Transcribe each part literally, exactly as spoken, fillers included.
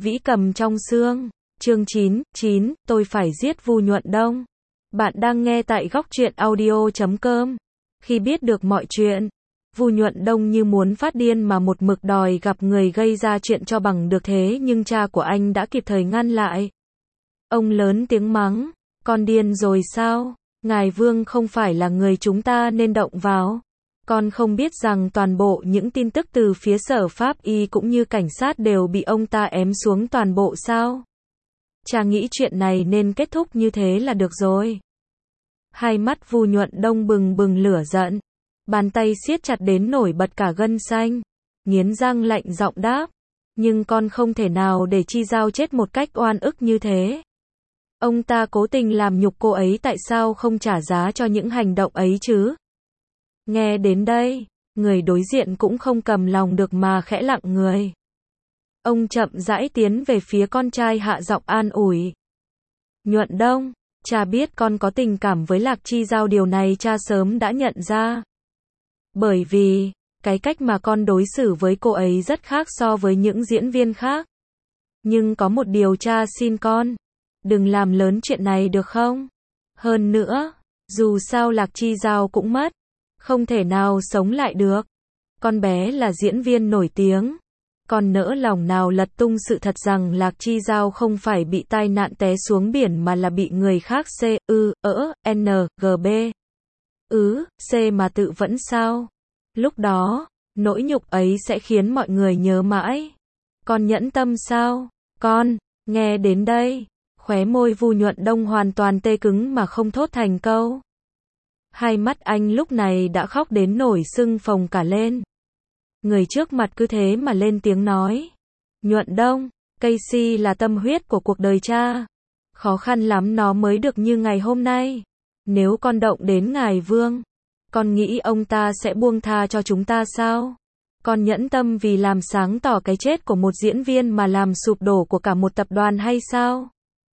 Vĩ Cầm trong xương, chương chín, chín, tôi phải giết Vu Nhuận Đông. Bạn đang nghe tại góc truyện audio chấm com. Khi biết được mọi chuyện, Vu Nhuận Đông như muốn phát điên mà một mực đòi gặp người gây ra chuyện cho bằng được, thế nhưng cha của anh đã kịp thời ngăn lại. Ông lớn tiếng mắng, con điên rồi sao? Ngài Vương không phải là người chúng ta nên động vào. Con không biết rằng toàn bộ những tin tức từ phía sở pháp y cũng như cảnh sát đều bị ông ta ém xuống toàn bộ sao? Cha nghĩ chuyện này nên kết thúc như thế là được rồi. Hai mắt Vu Nhuận Đông bừng bừng lửa giận, bàn tay siết chặt đến nổi bật cả gân xanh, nghiến răng lạnh giọng đáp, nhưng con không thể nào để Chi Giao chết một cách oan ức như thế. Ông ta cố tình làm nhục cô ấy, tại sao không trả giá cho những hành động ấy chứ? Nghe đến đây, người đối diện cũng không cầm lòng được mà khẽ lặng người. Ông chậm rãi tiến về phía con trai, hạ giọng an ủi. Nhuận Đông, cha biết con có tình cảm với Lạc Chi Giao, điều này cha sớm đã nhận ra. Bởi vì, cái cách mà con đối xử với cô ấy rất khác so với những diễn viên khác. Nhưng có một điều cha xin con, đừng làm lớn chuyện này được không? Hơn nữa, dù sao Lạc Chi Giao cũng mất, không thể nào sống lại được. Con bé là diễn viên nổi tiếng. Con nỡ lòng nào lật tung sự thật rằng Lạc Chi Giao không phải bị tai nạn té xuống biển mà là bị người khác C, ư, ỡ, N, G, B. Ứ, C mà tự vẫn sao? Lúc đó, nỗi nhục ấy sẽ khiến mọi người nhớ mãi. Con nhẫn tâm sao? Con, nghe đến đây, khóe môi Vu Nhuận Đông hoàn toàn tê cứng mà không thốt thành câu. Hai mắt anh lúc này đã khóc đến nổi sưng phồng cả lên. Người trước mặt cứ thế mà lên tiếng nói. Nhuận Đông, Casey là tâm huyết của cuộc đời cha. Khó khăn lắm nó mới được như ngày hôm nay. Nếu con động đến ngài Vương, con nghĩ ông ta sẽ buông tha cho chúng ta sao? Con nhẫn tâm vì làm sáng tỏ cái chết của một diễn viên mà làm sụp đổ của cả một tập đoàn hay sao?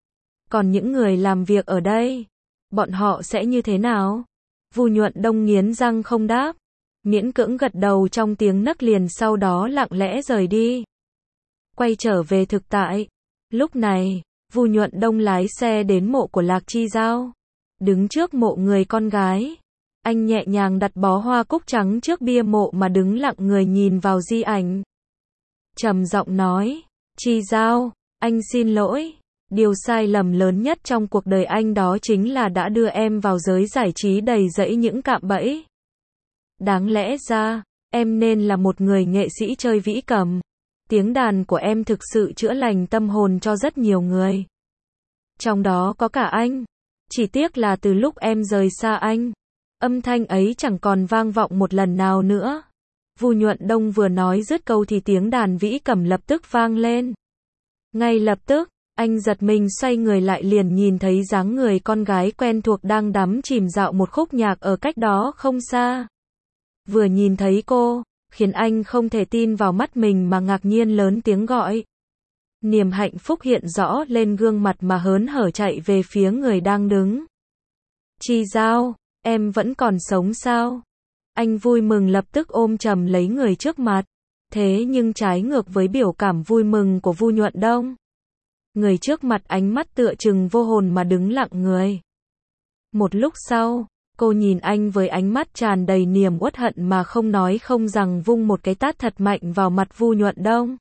Còn những người làm việc ở đây, bọn họ sẽ như thế nào? Vu Nhuận Đông nghiến răng không đáp, miễn cưỡng gật đầu trong tiếng nấc, liền sau đó lặng lẽ rời đi. Quay trở về thực tại, lúc này, Vu Nhuận Đông lái xe đến mộ của Lạc Chi Giao. Đứng trước mộ người con gái, anh nhẹ nhàng đặt bó hoa cúc trắng trước bia mộ mà đứng lặng người nhìn vào di ảnh. Trầm giọng nói, Chi Giao, anh xin lỗi. Điều sai lầm lớn nhất trong cuộc đời anh đó chính là đã đưa em vào giới giải trí đầy rẫy những cạm bẫy. Đáng lẽ ra, em nên là một người nghệ sĩ chơi vĩ cầm. Tiếng đàn của em thực sự chữa lành tâm hồn cho rất nhiều người. Trong đó có cả anh. Chỉ tiếc là từ lúc em rời xa anh, âm thanh ấy chẳng còn vang vọng một lần nào nữa. Vu Nhuận Đông vừa nói dứt câu thì tiếng đàn vĩ cầm lập tức vang lên. Ngay lập tức, anh giật mình xoay người lại, liền nhìn thấy dáng người con gái quen thuộc đang đắm chìm dạo một khúc nhạc ở cách đó không xa. Vừa nhìn thấy cô, khiến anh không thể tin vào mắt mình mà ngạc nhiên lớn tiếng gọi. Niềm hạnh phúc hiện rõ lên gương mặt mà hớn hở chạy về phía người đang đứng. Chi Giao, em vẫn còn sống sao? Anh vui mừng lập tức ôm chầm lấy người trước mặt. Thế nhưng trái ngược với biểu cảm vui mừng của Vu Nhuận Đông, người trước mặt ánh mắt tựa chừng vô hồn mà đứng lặng người. Một lúc sau, cô nhìn anh với ánh mắt tràn đầy niềm uất hận mà không nói không rằng vung một cái tát thật mạnh vào mặt Vu Nhuận Đông.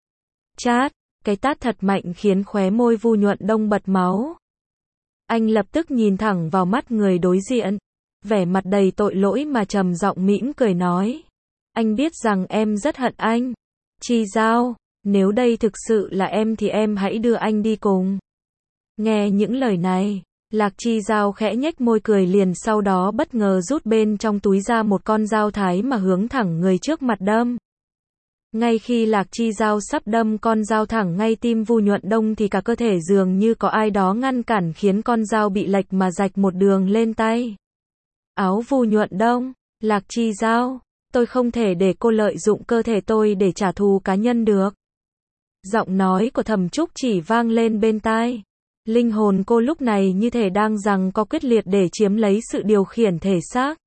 Chát, cái tát thật mạnh khiến khóe môi Vu Nhuận Đông bật máu. Anh lập tức nhìn thẳng vào mắt người đối diện, vẻ mặt đầy tội lỗi mà trầm giọng mỉm cười nói. Anh biết rằng em rất hận anh. Chi Giao, nếu đây thực sự là em thì em hãy đưa anh đi cùng. Nghe những lời này, Lạc Chi Giao khẽ nhếch môi cười, liền sau đó bất ngờ rút bên trong túi ra một con dao thái mà hướng thẳng người trước mặt đâm. Ngay khi Lạc Chi Giao sắp đâm con dao thẳng ngay tim Vu Nhuận Đông thì cả cơ thể dường như có ai đó ngăn cản, khiến con dao bị lệch mà rạch một đường lên tay. Áo Vu Nhuận Đông, Lạc Chi Giao, tôi không thể để cô lợi dụng cơ thể tôi để trả thù cá nhân được. Giọng nói của Thẩm Trúc chỉ vang lên bên tai. Linh hồn cô lúc này như thể đang giằng co quyết liệt để chiếm lấy sự điều khiển thể xác.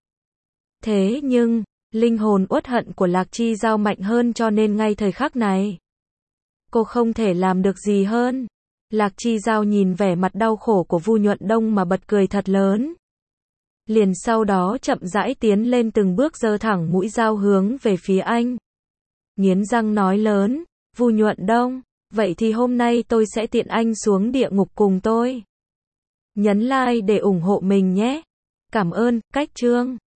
Thế nhưng, linh hồn uất hận của Lạc Chi Giao mạnh hơn, cho nên ngay thời khắc này, Cô không thể làm được gì hơn. Lạc Chi Giao nhìn vẻ mặt đau khổ của Vu Nhuận Đông mà bật cười thật lớn. Liền sau đó chậm rãi tiến lên từng bước giơ thẳng mũi dao hướng về phía anh. Nghiến răng nói lớn, Vu Nhuận Đông, vậy thì hôm nay tôi sẽ tiện anh xuống địa ngục cùng tôi. Nhấn like để ủng hộ mình nhé. Cảm ơn, cách chương.